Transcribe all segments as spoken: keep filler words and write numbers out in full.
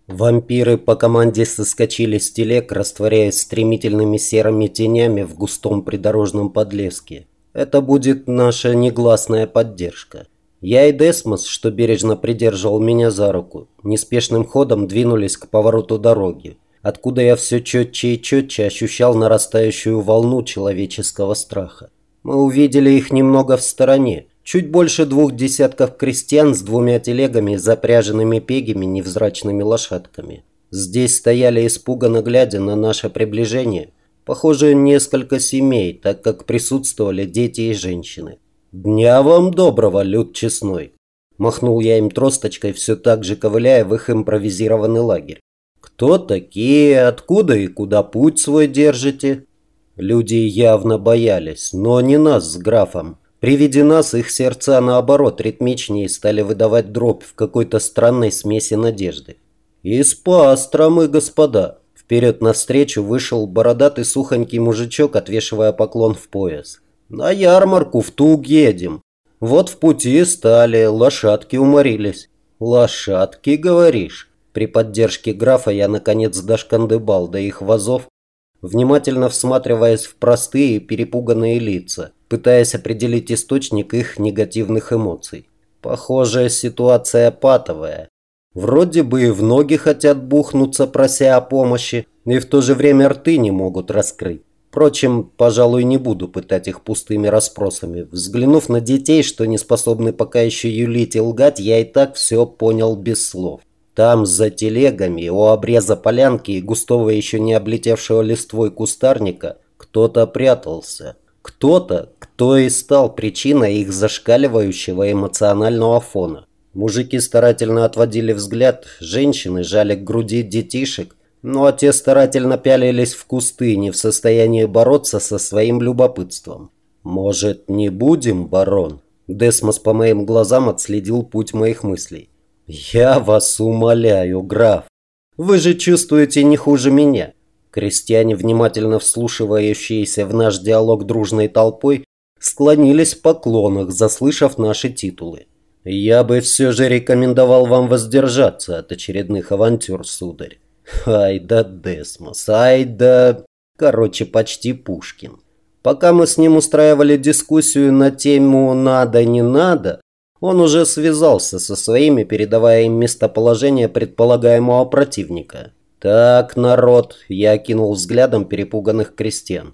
Вампиры по команде соскочили с телег, растворяясь стремительными серыми тенями в густом придорожном подлеске. Это будет наша негласная поддержка. Я и Десмос, что бережно придерживал меня за руку, неспешным ходом двинулись к повороту дороги, откуда я все четче и четче ощущал нарастающую волну человеческого страха. Мы увидели их немного в стороне. Чуть больше двух десятков крестьян с двумя телегами, запряженными пегими невзрачными лошадками. Здесь стояли, испуганно глядя на наше приближение, похоже, несколько семей, так как присутствовали дети и женщины. «Дня вам доброго, люд честной!» Махнул я им тросточкой, все так же ковыляя в их импровизированный лагерь. «Кто такие, откуда и куда путь свой держите?» Люди явно боялись, но не нас с графом. При виде нас их сердца, наоборот, ритмичнее стали выдавать дробь в какой-то странной смеси надежды. «Из пастра мы, господа!» Вперед навстречу вышел бородатый сухонький мужичок, отвешивая поклон в пояс. «На ярмарку в Туг едем. Вот в пути стали, лошадки уморились». «Лошадки, говоришь?» При поддержке графа я, наконец, дошкандыбал до их вазов, внимательно всматриваясь в простые перепуганные лица, пытаясь определить источник их негативных эмоций. Похоже, ситуация патовая. Вроде бы и в ноги хотят бухнуться, прося о помощи, и в то же время рты не могут раскрыть. Впрочем, пожалуй, не буду пытать их пустыми расспросами. Взглянув на детей, что не способны пока еще юлить и лгать, я и так все понял без слов. Там, за телегами, у обреза полянки и густого еще не облетевшего листвой кустарника, кто-то прятался. Кто-то, кто и стал причиной их зашкаливающего эмоционального фона. Мужики старательно отводили взгляд, женщины жали к груди детишек, ну а те старательно пялились в кусты, не в состоянии бороться со своим любопытством. «Может, не будем, барон?» Десмос по моим глазам отследил путь моих мыслей. «Я вас умоляю, граф, вы же чувствуете не хуже меня». Крестьяне, внимательно вслушивающиеся в наш диалог дружной толпой, склонились в поклонах, заслышав наши титулы. «Я бы все же рекомендовал вам воздержаться от очередных авантюр, сударь». Ай да Десмос, ай да... Короче, почти Пушкин. Пока мы с ним устраивали дискуссию на тему «надо-не надо», он уже связался со своими, передавая им местоположение предполагаемого противника. «Так, народ», – я кинул взглядом перепуганных крестьян.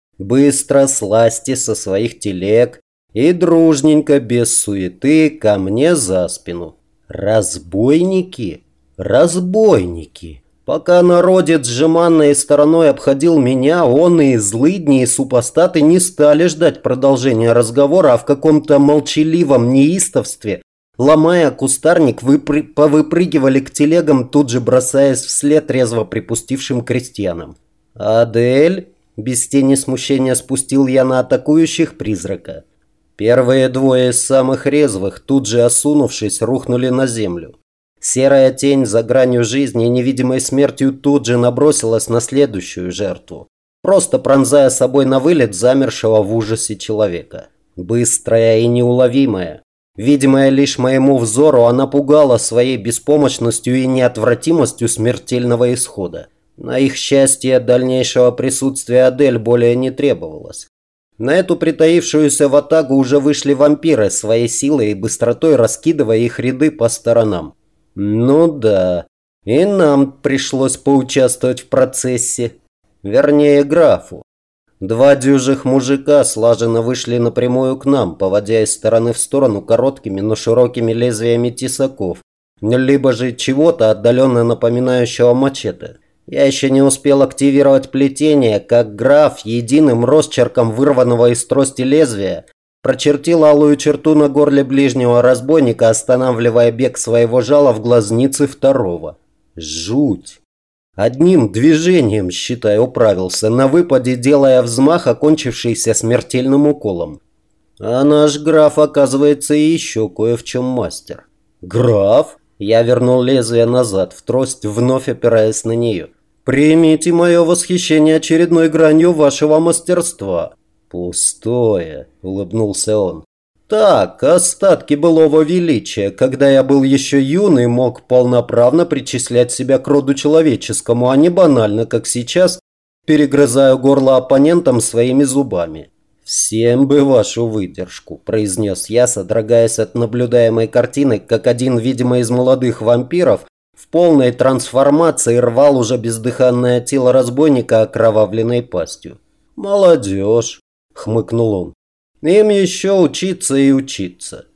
«Быстро слазьте со своих телег и дружненько, без суеты, ко мне за спину». «Разбойники? Разбойники!» Пока народец жеманной стороной обходил меня, он и злыдни, и супостаты не стали ждать продолжения разговора, а в каком-то молчаливом неистовстве, ломая кустарник, выпры... повыпрыгивали к телегам, тут же бросаясь вслед резво припустившим крестьянам. «Адель?» – без тени смущения спустил я на атакующих призрака. Первые двое из самых резвых, тут же осунувшись, рухнули на землю. Серая тень за гранью жизни и невидимой смертью тут же набросилась на следующую жертву, просто пронзая собой на вылет замершего в ужасе человека. Быстрая и неуловимая, видимая лишь моему взору, она пугала своей беспомощностью и неотвратимостью смертельного исхода. На их счастье дальнейшего присутствия Адель более не требовалось. На эту притаившуюся ватагу уже вышли вампиры, своей силой и быстротой раскидывая их ряды по сторонам. Ну да, и нам пришлось поучаствовать в процессе. Вернее, графу. Два дюжих мужика слаженно вышли напрямую к нам, поводя из стороны в сторону короткими, но широкими лезвиями тесаков, либо же чего-то отдаленно напоминающего мачете. Я еще не успел активировать плетение, как граф единым росчерком вырванного из трости лезвия прочертил алую черту на горле ближнего разбойника, останавливая бег своего жала в глазнице второго. Жуть! Одним движением, считай, управился, на выпаде делая взмах, окончившийся смертельным уколом. А наш граф, оказывается, и еще кое в чем мастер. «Граф?» Я вернул лезвие назад, в трость, вновь опираясь на нее. «Примите мое восхищение очередной гранью вашего мастерства». «Пустое», — улыбнулся он. Так, остатки былого величия, когда я был еще юный, мог полноправно причислять себя к роду человеческому, а не банально, как сейчас, перегрызаю горло оппонентам своими зубами. «Всем бы вашу выдержку», – произнес я, содрогаясь от наблюдаемой картины, как один, видимо, из молодых вампиров в полной трансформации рвал уже бездыханное тело разбойника окровавленной пастью. «Молодежь», – хмыкнул он. «Им еще учиться и учиться».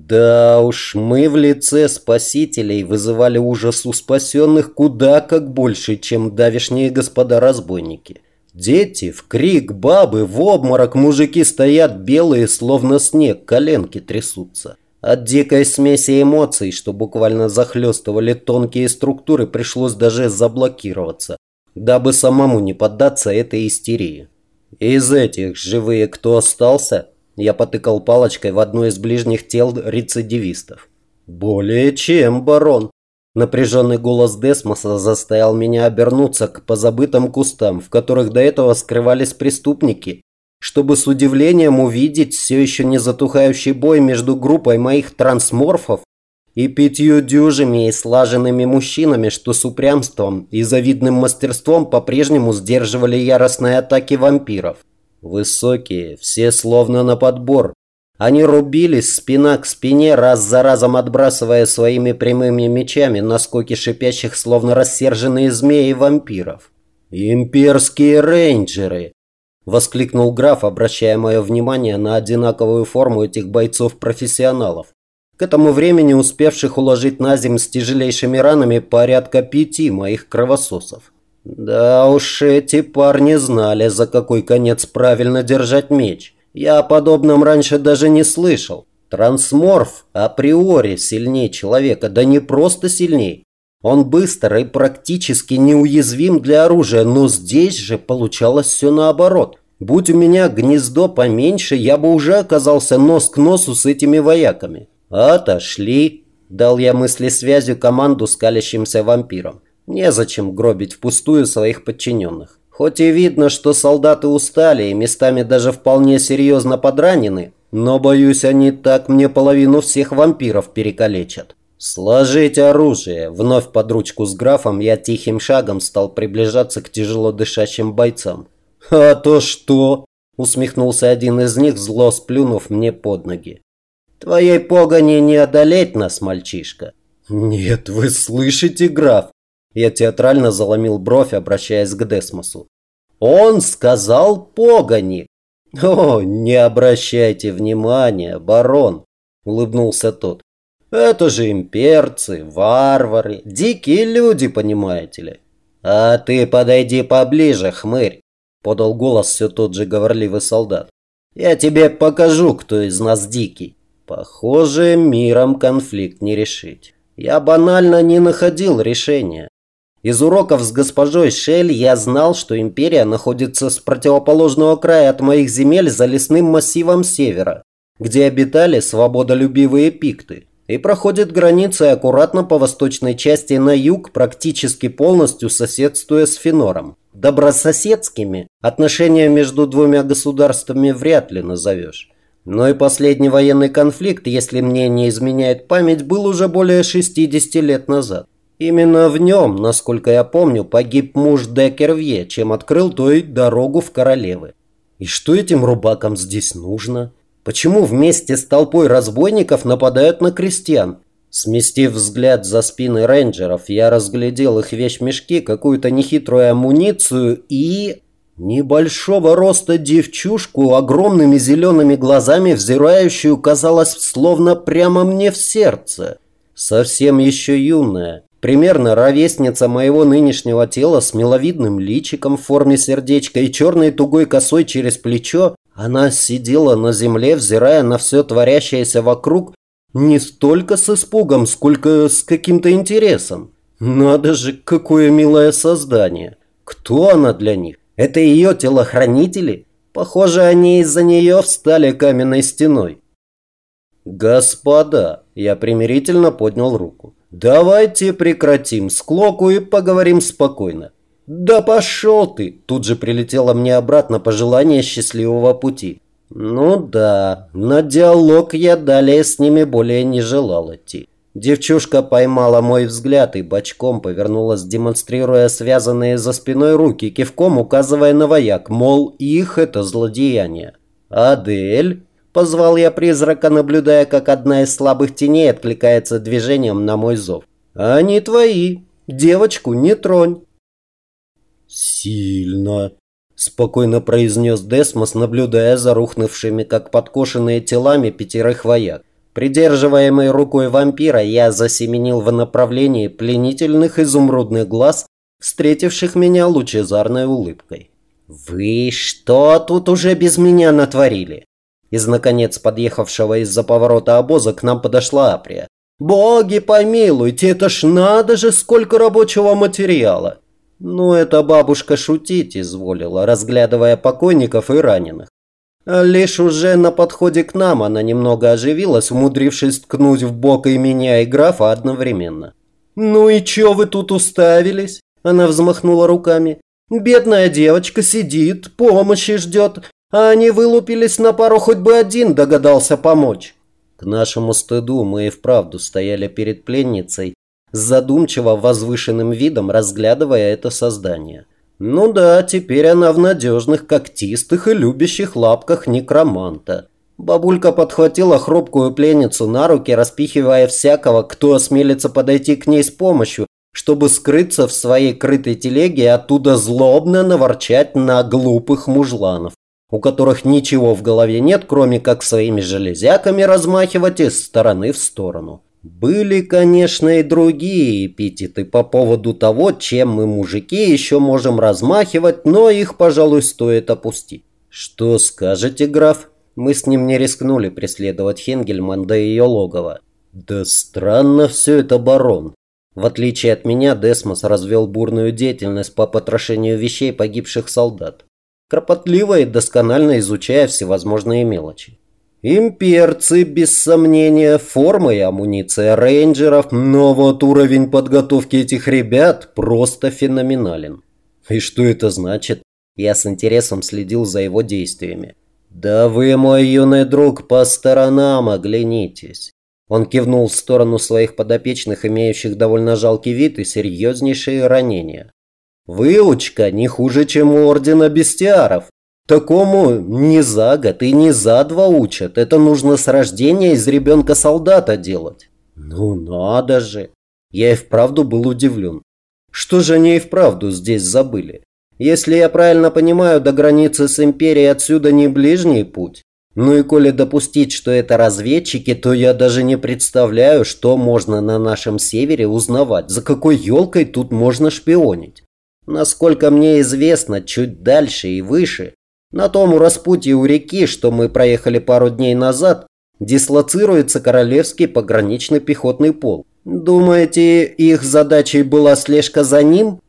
Да уж, мы в лице спасителей вызывали ужас у спасенных куда как больше, чем давешние господа разбойники. Дети в крик, бабы в обморок, мужики стоят белые, словно снег, коленки трясутся. От дикой смеси эмоций, что буквально захлестывали тонкие структуры, пришлось даже заблокироваться, дабы самому не поддаться этой истерии. Из этих живые кто остался? Я потыкал палочкой в одно из ближних тел рецидивистов. Более чем, барон. Напряженный голос Десмоса заставил меня обернуться к позабытым кустам, в которых до этого скрывались преступники, чтобы с удивлением увидеть все еще не затухающий бой между группой моих трансморфов и пятью дюжими и слаженными мужчинами, что с упрямством и завидным мастерством по-прежнему сдерживали яростные атаки вампиров. Высокие, все словно на подбор. Они рубились спина к спине, раз за разом отбрасывая своими прямыми мечами наскоки шипящих, словно рассерженные змеи вампиров. «Имперские рейнджеры!» – воскликнул граф, обращая мое внимание на одинаковую форму этих бойцов-профессионалов, к этому времени успевших уложить на землю с тяжелейшими ранами порядка пяти моих кровососов. Да уж, эти парни знали, за какой конец правильно держать меч. Я о подобном раньше даже не слышал. Трансморф априори сильнее человека, да не просто сильнее. Он быстр и практически неуязвим для оружия, но здесь же получалось все наоборот. Будь у меня гнездо поменьше, я бы уже оказался нос к носу с этими вояками. «Отошли», – дал я мыслесвязью команду скалящимся вампирам. Незачем гробить впустую своих подчиненных. Хоть и видно, что солдаты устали и местами даже вполне серьезно подранены, но, боюсь, они так мне половину всех вампиров перекалечат. «Сложить оружие!» Вновь под ручку с графом я тихим шагом стал приближаться к тяжело дышащим бойцам. «А то что?» – усмехнулся один из них, зло сплюнув мне под ноги. «Твоей погони не одолеть нас, мальчишка!» «Нет, вы слышите, граф?» Я театрально заломил бровь, обращаясь к Десмосу. «Он сказал погони!» «О, не обращайте внимания, барон!» – улыбнулся тот. «Это же имперцы, варвары, дикие люди, понимаете ли?» «А ты подойди поближе, хмырь!» – подал голос все тот же говорливый солдат. «Я тебе покажу, кто из нас дикий». Похоже, миром конфликт не решить. Я банально не находил решения. Из уроков с госпожой Шель я знал, что империя находится с противоположного края от моих земель за лесным массивом севера, где обитали свободолюбивые пикты, и проходит границы аккуратно по восточной части на юг, практически полностью соседствуя с Фенором. Добрососедскими отношения между двумя государствами вряд ли назовешь. Но и последний военный конфликт, если мне не изменяет память, был уже более шестидесяти лет назад. Именно в нем, насколько я помню, погиб муж де Кервье, чем открыл той дорогу в королевы. И что этим рубакам здесь нужно? Почему вместе с толпой разбойников нападают на крестьян? Сместив взгляд за спины рейнджеров, я разглядел их вещмешки, какую-то нехитрую амуницию и... небольшого роста девчушку, огромными зелеными глазами взирающую, казалось, словно прямо мне в сердце. Совсем еще юная. Примерно ровесница моего нынешнего тела с миловидным личиком в форме сердечка и черной тугой косой через плечо, она сидела на земле, взирая на все творящееся вокруг не столько с испугом, сколько с каким-то интересом. Надо же, какое милое создание. Кто она для них? Это ее телохранители? Похоже, они из-за нее встали каменной стеной. «Господа!» – я примирительно поднял руку. «Давайте прекратим склоку и поговорим спокойно». «Да пошел ты!» – тут же прилетело мне обратно пожелание счастливого пути. Ну да, на диалог я далее с ними более не желал идти. Девчушка поймала мой взгляд и бочком повернулась, демонстрируя связанные за спиной руки, кивком указывая на вояк, мол, их это злодеяние. «Адель?» – позвал я призрака, наблюдая, как одна из слабых теней откликается движением на мой зов. «Они твои. Девочку не тронь». «Сильно», – спокойно произнес Десмос, наблюдая за рухнувшими, как подкошенные телами пятерых вояк. Придерживаемой рукой вампира, я засеменил в направлении пленительных изумрудных глаз, встретивших меня лучезарной улыбкой. «Вы что тут уже без меня натворили?» Из, наконец, подъехавшего из-за поворота обоза к нам подошла Априя. «Боги помилуйте, это ж надо же, сколько рабочего материала!» Ну, эта бабушка шутить изволила, разглядывая покойников и раненых. Лишь уже на подходе к нам она немного оживилась, умудрившись ткнуть в бок и меня, и графа одновременно. «Ну и чё вы тут уставились?» Она взмахнула руками. «Бедная девочка сидит, помощи ждет, а они вылупились на пару, хоть бы один догадался помочь». К нашему стыду мы и вправду стояли перед пленницей, с задумчиво возвышенным видом разглядывая это создание. Ну да, теперь она в надежных, когтистых и любящих лапках некроманта. Бабулька подхватила хрупкую пленницу на руки, распихивая всякого, кто осмелится подойти к ней с помощью, чтобы скрыться в своей крытой телеге и оттуда злобно наворчать на глупых мужланов, у которых ничего в голове нет, кроме как своими железяками размахивать из стороны в сторону. Были, конечно, и другие эпитеты по поводу того, чем мы, мужики, еще можем размахивать, но их, пожалуй, стоит опустить. «Что скажете, граф?» Мы с ним не рискнули преследовать Хенгельман до ее логова. «Да странно все это, барон». В отличие от меня, Десмос развел бурную деятельность по потрошению вещей погибших солдат, кропотливо и досконально изучая всевозможные мелочи. Имперцы, без сомнения, форма и амуниция рейнджеров, но вот уровень подготовки этих ребят просто феноменален. И что это значит? Я с интересом следил за его действиями. «Да вы, мой юный друг, по сторонам оглянитесь». Он кивнул в сторону своих подопечных, имеющих довольно жалкий вид и серьезнейшие ранения. «Выучка не хуже, чем у Ордена Бестиаров. Такому не за год и не за два учат. Это нужно с рождения из ребенка солдата делать». «Ну надо же!» Я и вправду был удивлен. Что же они и вправду здесь забыли? Если я правильно понимаю, до границы с Империей отсюда не ближний путь. Ну и коли допустить, что это разведчики, то я даже не представляю, что можно на нашем севере узнавать. За какой елкой тут можно шпионить? Насколько мне известно, чуть дальше и выше, на том распутье у реки, что мы проехали пару дней назад, дислоцируется Королевский пограничный пехотный полк. Думаете, их задачей была слежка за ним?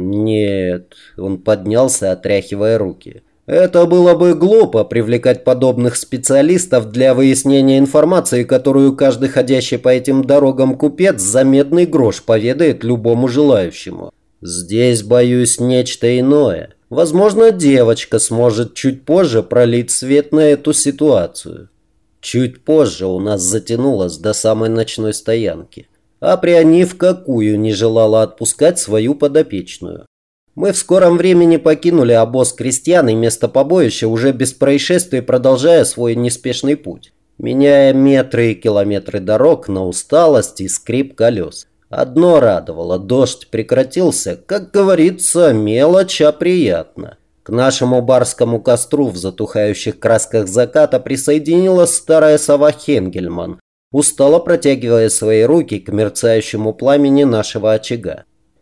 Нет, он поднялся, отряхивая руки. Это было бы глупо привлекать подобных специалистов для выяснения информации, которую каждый ходящий по этим дорогам купец за медный грош поведает любому желающему. Здесь, боюсь, нечто иное. Возможно, девочка сможет чуть позже пролить свет на эту ситуацию. Чуть позже у нас затянулось до самой ночной стоянки. Априя ни в какую не желала отпускать свою подопечную. Мы в скором времени покинули обоз крестьян и место побоища, уже без происшествий продолжая свой неспешный путь, меняя метры и километры дорог на усталость и скрип колес. Одно радовало – дождь прекратился, как говорится, мелочь, а приятно. К нашему барскому костру в затухающих красках заката присоединилась старая сова Хенгельман, устало протягивая свои руки к мерцающему пламени нашего очага.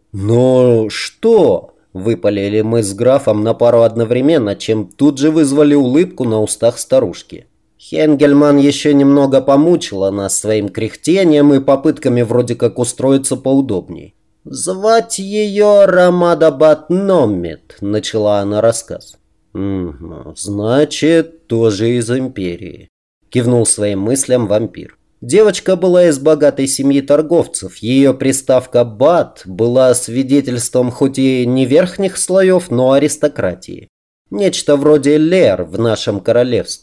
«Ну что?» – выпалили мы с графом на пару одновременно, чем тут же вызвали улыбку на устах старушки. Хенгельман еще немного помучила нас своим кряхтением и попытками вроде как устроиться поудобней. «Звать ее Рамадабад Номмет», – начала она рассказ. «Угу, значит, тоже из Империи», – кивнул своим мыслям вампир. Девочка была из богатой семьи торговцев. Ее приставка «бат» была свидетельством хоть и не верхних слоев, но аристократии. Нечто вроде лер в нашем королевстве.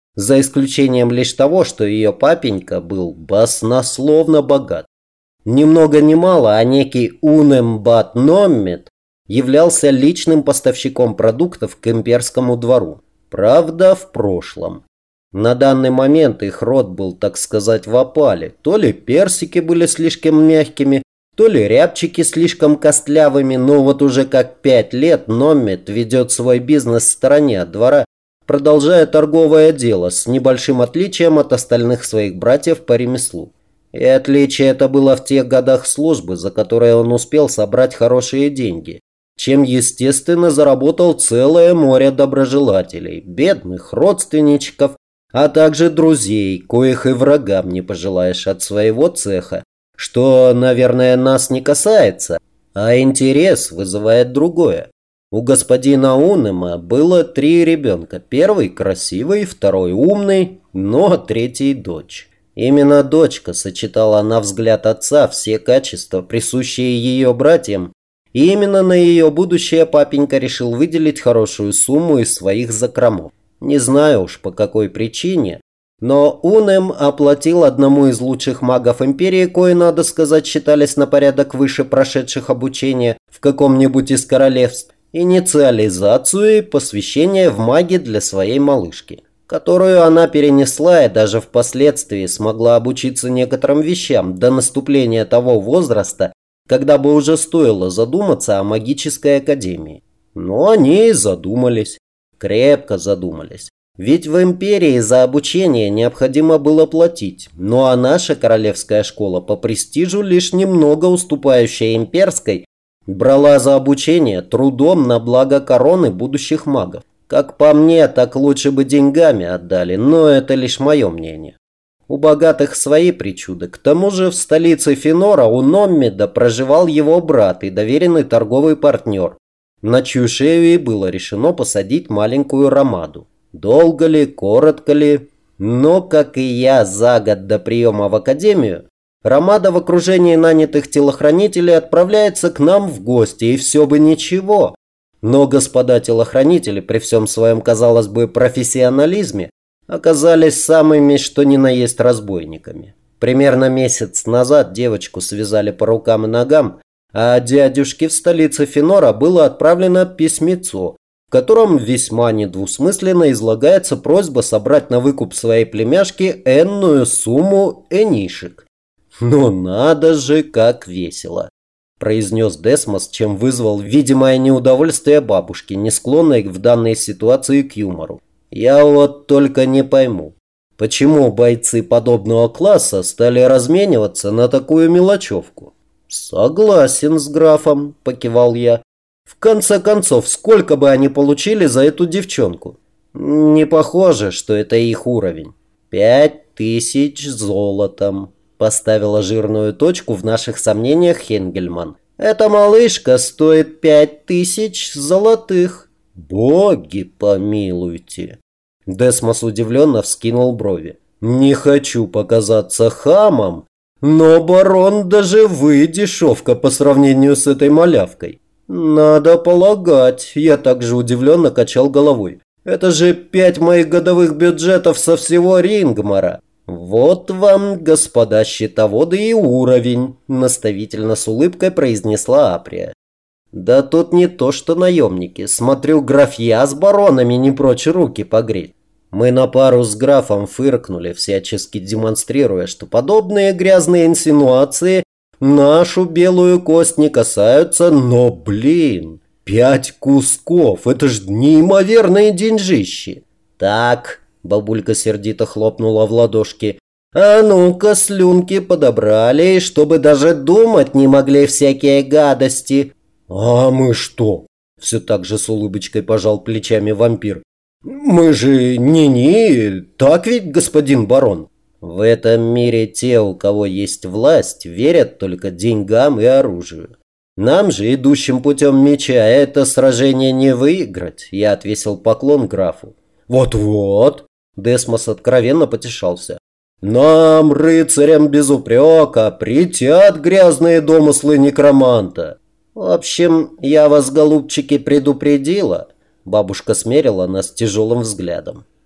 За исключением лишь того, что ее папенька был баснословно богат. Ни много ни мало, а некий Унем бат Номмет являлся личным поставщиком продуктов к имперскому двору. Правда, в прошлом. На данный момент их род был, так сказать, в опале. То ли персики были слишком мягкими, то ли рябчики слишком костлявыми, но вот уже как пять лет Номмет ведет свой бизнес в стороне от двора, продолжая торговое дело с небольшим отличием от остальных своих братьев по ремеслу. И отличие это было в тех годах службы, за которые он успел собрать хорошие деньги, чем, естественно, заработал целое море доброжелателей, бедных родственничков, а также друзей, коих и врагам не пожелаешь от своего цеха, что, наверное, нас не касается, а интерес вызывает другое. У господина Унема было три ребенка, первый красивый, второй умный, но третий дочь. Именно дочка сочетала на взгляд отца все качества, присущие ее братьям, и именно на ее будущее папенька решил выделить хорошую сумму из своих закромов. Не знаю уж по какой причине, но Унем оплатил одному из лучших магов империи, кои, надо сказать, считались на порядок выше прошедших обучение в каком-нибудь из королевств, инициализацию и посвящение в маги для своей малышки, которую она перенесла и даже впоследствии смогла обучиться некоторым вещам до наступления того возраста, когда бы уже стоило задуматься о магической академии. Но они и задумались. Крепко задумались. Ведь в империи за обучение необходимо было платить, ну а наша королевская школа по престижу лишь немного уступающая имперской, брала за обучение трудом на благо короны будущих магов. Как по мне, так лучше бы деньгами отдали, но это лишь мое мнение. У богатых свои причуды. К тому же в столице Фенора у Номмеда проживал его брат и доверенный торговый партнер, на чью шею и было решено посадить маленькую Ромаду. Долго ли, коротко ли, но, как и я за год до приема в академию, Ромада в окружении нанятых телохранителей отправляется к нам в гости, и все бы ничего. Но господа телохранители при всем своем, казалось бы, профессионализме оказались самыми что ни на есть разбойниками. Примерно месяц назад девочку связали по рукам и ногам, а дядюшке в столице Фенора было отправлено письмецо, в котором весьма недвусмысленно излагается просьба собрать на выкуп своей племяшки энную сумму энишек. «Ну надо же, как весело!» – произнес Десмос, чем вызвал видимое неудовольствие бабушки, не склонной в данной ситуации к юмору. «Я вот только не пойму, почему бойцы подобного класса стали размениваться на такую мелочевку?» «Согласен с графом», – покивал я. «В конце концов, сколько бы они получили за эту девчонку?» «Не похоже, что это их уровень». «Пять тысяч золотом», – поставила жирную точку в наших сомнениях Хенгельман. «Эта малышка стоит пять тысяч золотых». «Боги помилуйте». Десмос удивленно вскинул брови. «Не хочу показаться хамом, но, барон, даже вы дешевка по сравнению с этой малявкой». «Надо полагать», я также удивленно качал головой. «Это же пять моих годовых бюджетов со всего Рингмара». «Вот вам, господа счетоводы, и уровень», наставительно с улыбкой произнесла Априя. «Да тут не то что наемники. Смотрю, графья с баронами не прочь руки погреть». Мы на пару с графом фыркнули, всячески демонстрируя, что подобные грязные инсинуации нашу белую кость не касаются, но, блин, пять кусков, это ж неимоверные деньжищи. «Так», — бабулька сердито хлопнула в ладошки, «а ну-ка слюнки подобрали, чтобы даже думать не могли всякие гадости». «А мы что?» — все так же с улыбочкой пожал плечами вампир. «Мы же не-не, так ведь, господин барон?» «В этом мире те, у кого есть власть, верят только деньгам и оружию. Нам же, идущим путем меча, это сражение не выиграть», – я отвесил поклон графу. «Вот-вот», – Десмос откровенно потешался. «Нам, рыцарям без упрека, притят грязные домыслы некроманта». «В общем, я вас, голубчики, предупредила». Бабушка смерила нас тяжелым взглядом.